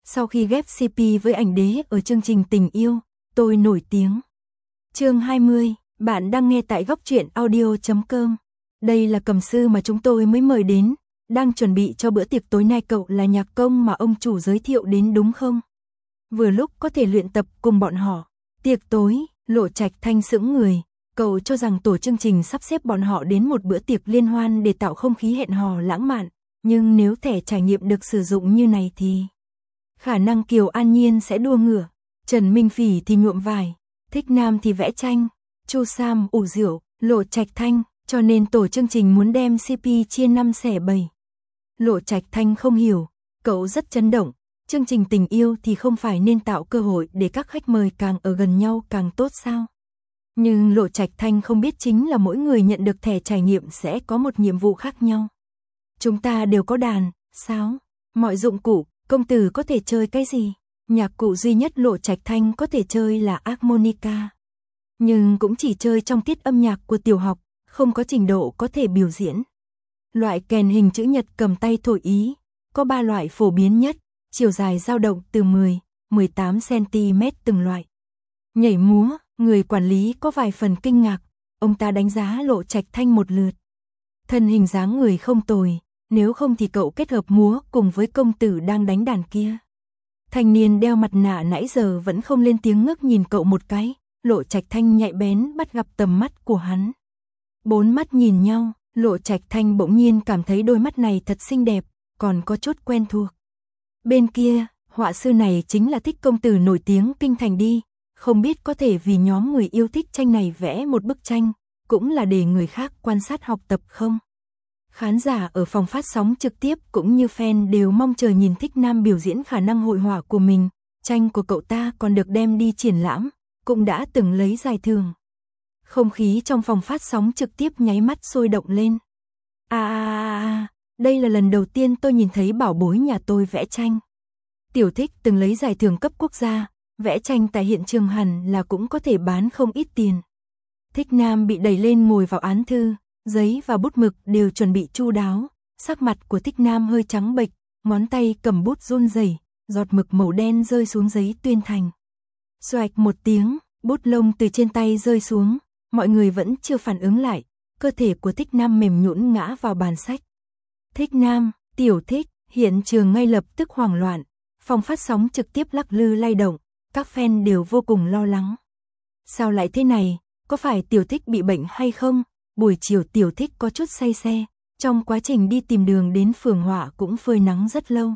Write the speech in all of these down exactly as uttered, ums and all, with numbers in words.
Sau khi ghép xê pê với ảnh đế ở chương trình Tình yêu, tôi nổi tiếng. Chương hai mươi, bạn đang nghe tại góc truyện audio chấm com. Đây là cầm sư mà chúng tôi mới mời đến, đang chuẩn bị cho bữa tiệc tối nay. Cậu là nhạc công mà ông chủ giới thiệu đến đúng không? Vừa lúc có thể luyện tập cùng bọn họ. Tiệc tối, Lộ Trạch Thanh sững người, cậu cho rằng tổ chương trình sắp xếp bọn họ đến một bữa tiệc liên hoan để tạo không khí hẹn hò lãng mạn, nhưng nếu thẻ trải nghiệm được sử dụng như này thì khả năng Kiều An Nhiên sẽ đua ngựa, Trần Minh Phỉ thì nhuộm vải, Thích Nam thì vẽ tranh, Chu Sam ủ rượu, Lộ Trạch Thanh, cho nên tổ chương trình muốn đem xê pê chia năm xẻ bảy. Lộ Trạch Thanh không hiểu, cậu rất chấn động, chương trình Tình yêu thì không phải nên tạo cơ hội để các khách mời càng ở gần nhau càng tốt sao? Nhưng Lộ Trạch Thanh không biết chính là mỗi người nhận được thẻ trải nghiệm sẽ có một nhiệm vụ khác nhau. Chúng ta đều có đàn, sáo, mọi dụng cụ, công tử có thể chơi cái gì? Nhạc cụ duy nhất Lộ Trạch Thanh có thể chơi là harmonica. Nhưng cũng chỉ chơi trong tiết âm nhạc của tiểu học, không có trình độ có thể biểu diễn. Loại kèn hình chữ nhật cầm tay thổi ý, có ba loại phổ biến nhất, chiều dài dao động từ mười đến mười tám xăng-ti-mét từng loại. Nhảy múa, người quản lý có vài phần kinh ngạc, ông ta đánh giá Lộ Trạch Thanh một lượt. Thân hình dáng người không tồi, nếu không thì cậu kết hợp múa cùng với công tử đang đánh đàn kia. Thanh niên đeo mặt nạ nãy giờ vẫn không lên tiếng, ngước nhìn cậu một cái, Lộ Trạch Thanh nhạy bén bắt gặp tầm mắt của hắn. Bốn mắt nhìn nhau, Lộ Trạch Thanh bỗng nhiên cảm thấy đôi mắt này thật xinh đẹp, còn có chút quen thuộc. Bên kia, họa sư này chính là Thích công tử nổi tiếng kinh thành đi, không biết có thể vì nhóm người yêu thích tranh này vẽ một bức tranh, cũng là để người khác quan sát học tập không? Khán giả ở phòng phát sóng trực tiếp cũng như fan đều mong chờ nhìn Thích Nam biểu diễn khả năng hội họa của mình, tranh của cậu ta còn được đem đi triển lãm, cũng đã từng lấy giải thưởng. Không khí trong phòng phát sóng trực tiếp nháy mắt sôi động lên. À, à, à, đây là lần đầu tiên tôi nhìn thấy bảo bối nhà tôi vẽ tranh. Tiểu Thích từng lấy giải thưởng cấp quốc gia, vẽ tranh tại hiện trường hẳn là cũng có thể bán không ít tiền. Thích Nam bị đẩy lên ngồi vào án thư, giấy và bút mực đều chuẩn bị chu đáo, sắc mặt của Thích Nam hơi trắng bệch, ngón tay cầm bút run rẩy, giọt mực màu đen rơi xuống giấy tuyên thành. Xoạch một tiếng, bút lông từ trên tay rơi xuống, mọi người vẫn chưa phản ứng lại, cơ thể của Thích Nam mềm nhũn ngã vào bàn sách. Thích Nam, Tiểu Thích, hiện trường ngay lập tức hoảng loạn, phòng phát sóng trực tiếp lắc lư lay động, các fan đều vô cùng lo lắng. Sao lại thế này, có phải Tiểu Thích bị bệnh hay không? Buổi chiều Tiểu Thích có chút say xe, trong quá trình đi tìm đường đến phường Họa cũng phơi nắng rất lâu.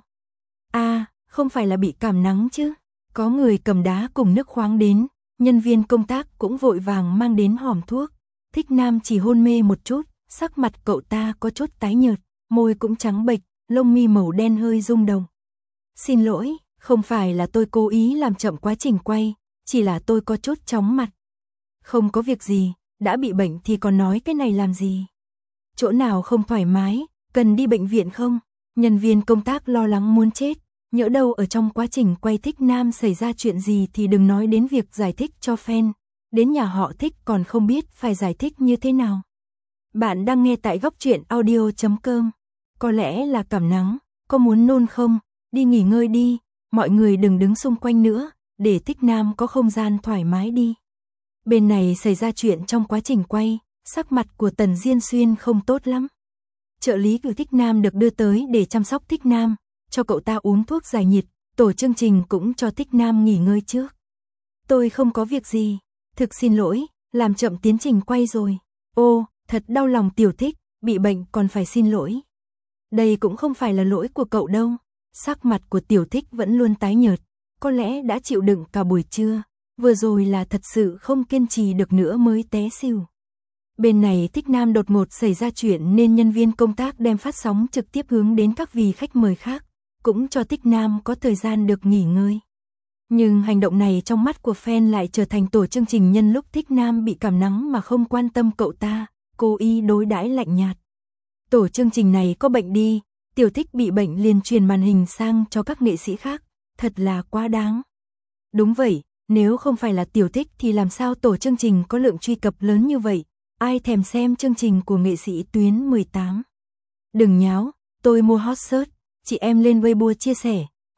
À, không phải là bị cảm nắng chứ? Có người cầm đá cùng nước khoáng đến, nhân viên công tác cũng vội vàng mang đến hòm thuốc. Thích Nam chỉ hôn mê một chút, sắc mặt cậu ta có chút tái nhợt, môi cũng trắng bệch, lông mi màu đen hơi rung động. Xin lỗi, không phải là tôi cố ý làm chậm quá trình quay, chỉ là tôi có chút chóng mặt. Không có việc gì, đã bị bệnh thì còn nói cái này làm gì? Chỗ nào không thoải mái, cần đi bệnh viện không? Nhân viên công tác lo lắng muốn chết, nhỡ đâu ở trong quá trình quay Thích Nam xảy ra chuyện gì thì đừng nói đến việc giải thích cho fan, đến nhà họ Thích còn không biết phải giải thích như thế nào. Bạn đang nghe tại góc truyện audio chấm com. Có lẽ là cảm nắng, có muốn nôn không? Đi nghỉ ngơi đi, mọi người đừng đứng xung quanh nữa, để Thích Nam có không gian thoải mái đi. Bên này xảy ra chuyện trong quá trình quay, sắc mặt của Tần Diên Xuyên không tốt lắm. Trợ lý của Thích Nam được đưa tới để chăm sóc Thích Nam, cho cậu ta uống thuốc giải nhiệt, tổ chương trình cũng cho Thích Nam nghỉ ngơi trước. Tôi không có việc gì, thực xin lỗi, làm chậm tiến trình quay rồi. Ô, thật đau lòng Tiểu Thích, bị bệnh còn phải xin lỗi. Đây cũng không phải là lỗi của cậu đâu. Sắc mặt của Tiểu Thích vẫn luôn tái nhợt, có lẽ đã chịu đựng cả buổi trưa, vừa rồi là thật sự không kiên trì được nữa mới té xỉu. Bên này Thích Nam đột ngột xảy ra chuyện nên nhân viên công tác đem phát sóng trực tiếp hướng đến các vị khách mời khác, cũng cho Thích Nam có thời gian được nghỉ ngơi. Nhưng hành động này trong mắt của fan lại trở thành tổ chương trình nhân lúc Thích Nam bị cảm nắng mà không quan tâm cậu ta, cố ý đối đãi lạnh nhạt. Tổ chương trình này có bệnh đi, Tiểu Thích bị bệnh liền truyền màn hình sang cho các nghệ sĩ khác, thật là quá đáng. Đúng vậy, nếu không phải là Tiểu Thích thì làm sao tổ chương trình có lượng truy cập lớn như vậy, ai thèm xem chương trình của nghệ sĩ Tuyến mười tám. Đừng nháo, tôi mua hot search, chị em lên Weibo chia sẻ,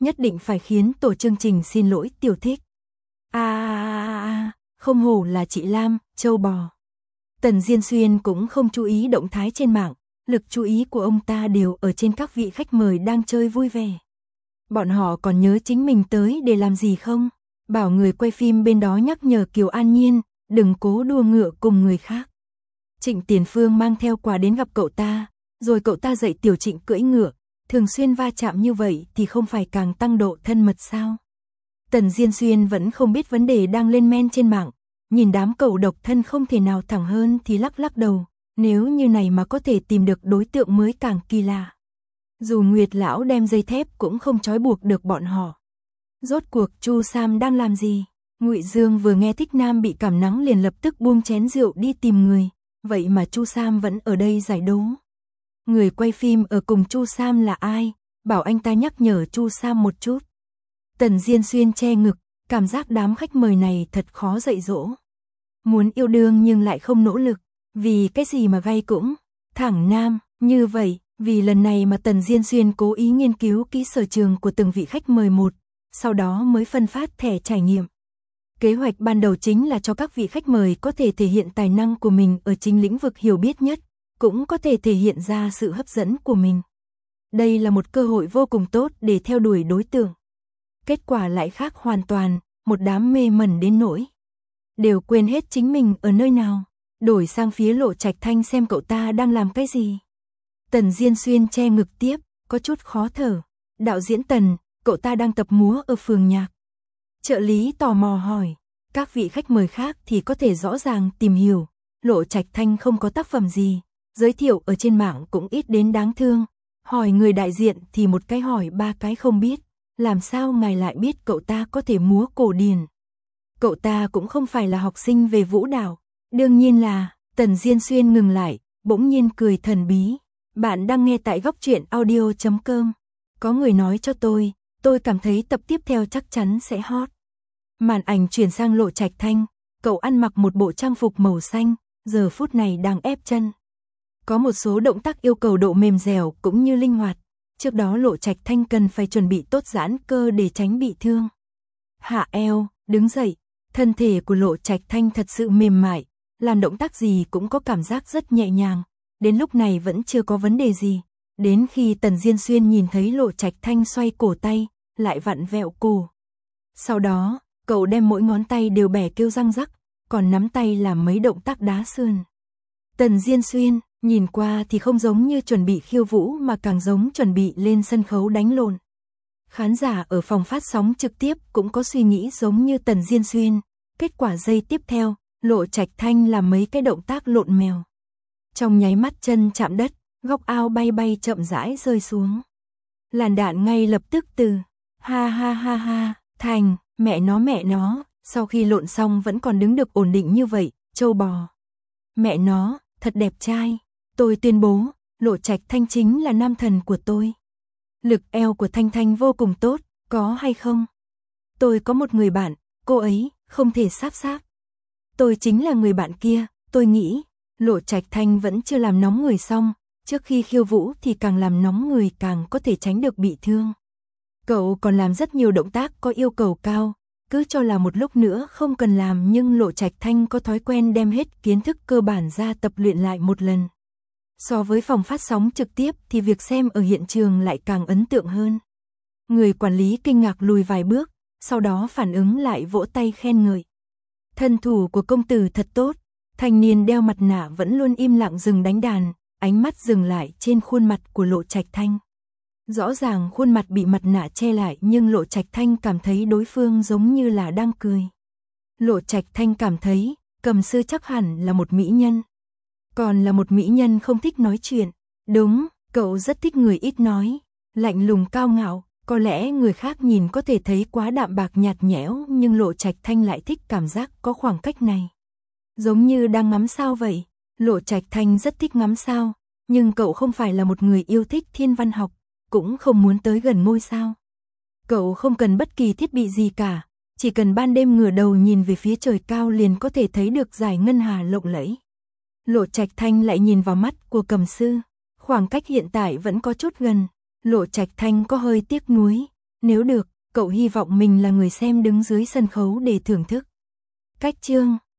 nhất định phải khiến tổ chương trình xin lỗi Tiểu Thích. A a a, không hổ là chị Lam, châu bò. Tần Diên Xuyên cũng không chú ý động thái trên mạng, lực chú ý của ông ta đều ở trên các vị khách mời đang chơi vui vẻ. Bọn họ còn nhớ chính mình tới để làm gì không? Bảo người quay phim bên đó nhắc nhở Kiều An Nhiên, đừng cố đua ngựa cùng người khác. Trịnh Tiền Phương mang theo quà đến gặp cậu ta, rồi cậu ta dạy Tiểu Trịnh cưỡi ngựa, thường xuyên va chạm như vậy thì không phải càng tăng độ thân mật sao? Tần Diên Xuyên vẫn không biết vấn đề đang lên men trên mạng, nhìn đám cậu độc thân không thể nào thẳng hơn thì lắc lắc đầu, nếu như này mà có thể tìm được đối tượng mới càng kỳ lạ. Dù Nguyệt lão đem dây thép cũng không trói buộc được bọn họ. Rốt cuộc Chu Sam đang làm gì? Ngụy Dương vừa nghe Thích Nam bị cảm nắng liền lập tức buông chén rượu đi tìm người, vậy mà Chu Sam vẫn ở đây giải đố. Người quay phim ở cùng Chu Sam là ai? Bảo anh ta nhắc nhở Chu Sam một chút. Tần Diên Xuyên che ngực, cảm giác đám khách mời này thật khó dạy dỗ. Muốn yêu đương nhưng lại không nỗ lực, vì cái gì mà gay cũng thẳng nam, như vậy, vì lần này mà Tần Diên Xuyên cố ý nghiên cứu kỹ sở trường của từng vị khách mời một, sau đó mới phân phát thẻ trải nghiệm. Kế hoạch ban đầu chính là cho các vị khách mời có thể thể hiện tài năng của mình ở chính lĩnh vực hiểu biết nhất, cũng có thể thể hiện ra sự hấp dẫn của mình. Đây là một cơ hội vô cùng tốt để theo đuổi đối tượng. Kết quả lại khác hoàn toàn, một đám mê mẩn đến nỗi đều quên hết chính mình ở nơi nào, đổi sang phía Lộ Trạch Thanh xem cậu ta đang làm cái gì. Tần Diên Xuyên che ngực tiếp, có chút khó thở. Đạo diễn Tần, cậu ta đang tập múa ở phường nhạc. Trợ lý tò mò hỏi, các vị khách mời khác thì có thể rõ ràng tìm hiểu, Lộ Trạch Thanh không có tác phẩm gì, giới thiệu ở trên mạng cũng ít đến đáng thương. Hỏi người đại diện thì một cái hỏi ba cái không biết, làm sao ngài lại biết cậu ta có thể múa cổ điển? Cậu ta cũng không phải là học sinh về vũ đạo. Đương nhiên là, Tần Diên Xuyên ngừng lại, bỗng nhiên cười thần bí. Bạn đang nghe tại góc truyện audio chấm com. Có người nói cho tôi, tôi cảm thấy tập tiếp theo chắc chắn sẽ hot. Màn ảnh chuyển sang Lộ Trạch Thanh, cậu ăn mặc một bộ trang phục màu xanh, giờ phút này đang ép chân. Có một số động tác yêu cầu độ mềm dẻo cũng như linh hoạt. Trước đó Lộ Trạch Thanh cần phải chuẩn bị tốt giãn cơ để tránh bị thương. Hạ eo, đứng dậy, thân thể của Lộ Trạch Thanh thật sự mềm mại, làm động tác gì cũng có cảm giác rất nhẹ nhàng. Đến lúc này vẫn chưa có vấn đề gì. Đến khi Tần Diên Xuyên nhìn thấy Lộ Trạch Thanh xoay cổ tay, lại vặn vẹo cổ. Sau đó, cậu đem mỗi ngón tay đều bẻ kêu răng rắc, còn nắm tay làm mấy động tác đá sườn. Tần Diên Xuyên, nhìn qua thì không giống như chuẩn bị khiêu vũ mà càng giống chuẩn bị lên sân khấu đánh lộn. Khán giả ở phòng phát sóng trực tiếp cũng có suy nghĩ giống như Tần Diên Xuyên. Kết quả giây tiếp theo, Lộ Trạch Thanh làm mấy cái động tác lộn mèo. Trong nháy mắt chân chạm đất, góc áo bay bay chậm rãi rơi xuống. Làn đạn ngay lập tức từ ha ha ha ha thành mẹ nó mẹ nó, sau khi lộn xong vẫn còn đứng được ổn định như vậy, châu bò. Mẹ nó, thật đẹp trai. Tôi tuyên bố, Lộ Trạch Thanh chính là nam thần của tôi. Lực eo của Thanh Thanh vô cùng tốt, có hay không? Tôi có một người bạn, cô ấy không thể sáp sáp. Tôi chính là người bạn kia, tôi nghĩ. Lộ Trạch Thanh vẫn chưa làm nóng người xong, trước khi khiêu vũ thì càng làm nóng người càng có thể tránh được bị thương. Cậu còn làm rất nhiều động tác có yêu cầu cao, cứ cho là một lúc nữa không cần làm, nhưng Lộ Trạch Thanh có thói quen đem hết kiến thức cơ bản ra tập luyện lại một lần. So với phòng phát sóng trực tiếp thì việc xem ở hiện trường lại càng ấn tượng hơn. Người quản lý kinh ngạc lùi vài bước, sau đó phản ứng lại vỗ tay khen ngợi. Thân thủ của công tử thật tốt. Thanh niên đeo mặt nạ vẫn luôn im lặng dừng đánh đàn, ánh mắt dừng lại trên khuôn mặt của Lộ Trạch Thanh. Rõ ràng khuôn mặt bị mặt nạ che lại nhưng Lộ Trạch Thanh cảm thấy đối phương giống như là đang cười. Lộ Trạch Thanh cảm thấy, Cầm Sư chắc hẳn là một mỹ nhân. Còn là một mỹ nhân không thích nói chuyện. Đúng, cậu rất thích người ít nói, lạnh lùng cao ngạo, có lẽ người khác nhìn có thể thấy quá đạm bạc nhạt nhẽo nhưng Lộ Trạch Thanh lại thích cảm giác có khoảng cách này. Giống như đang ngắm sao vậy. Lộ Trạch Thanh rất thích ngắm sao, nhưng cậu không phải là một người yêu thích thiên văn học, cũng không muốn tới gần ngôi sao. Cậu không cần bất kỳ thiết bị gì cả, chỉ cần ban đêm ngửa đầu nhìn về phía trời cao liền có thể thấy được dải ngân hà lộng lẫy. Lộ Trạch Thanh lại nhìn vào mắt của Cầm Sư, khoảng cách hiện tại vẫn có chút gần. Lộ Trạch Thanh có hơi tiếc nuối, Nếu được, cậu hy vọng mình là người xem đứng dưới sân khấu để thưởng thức. Cách chương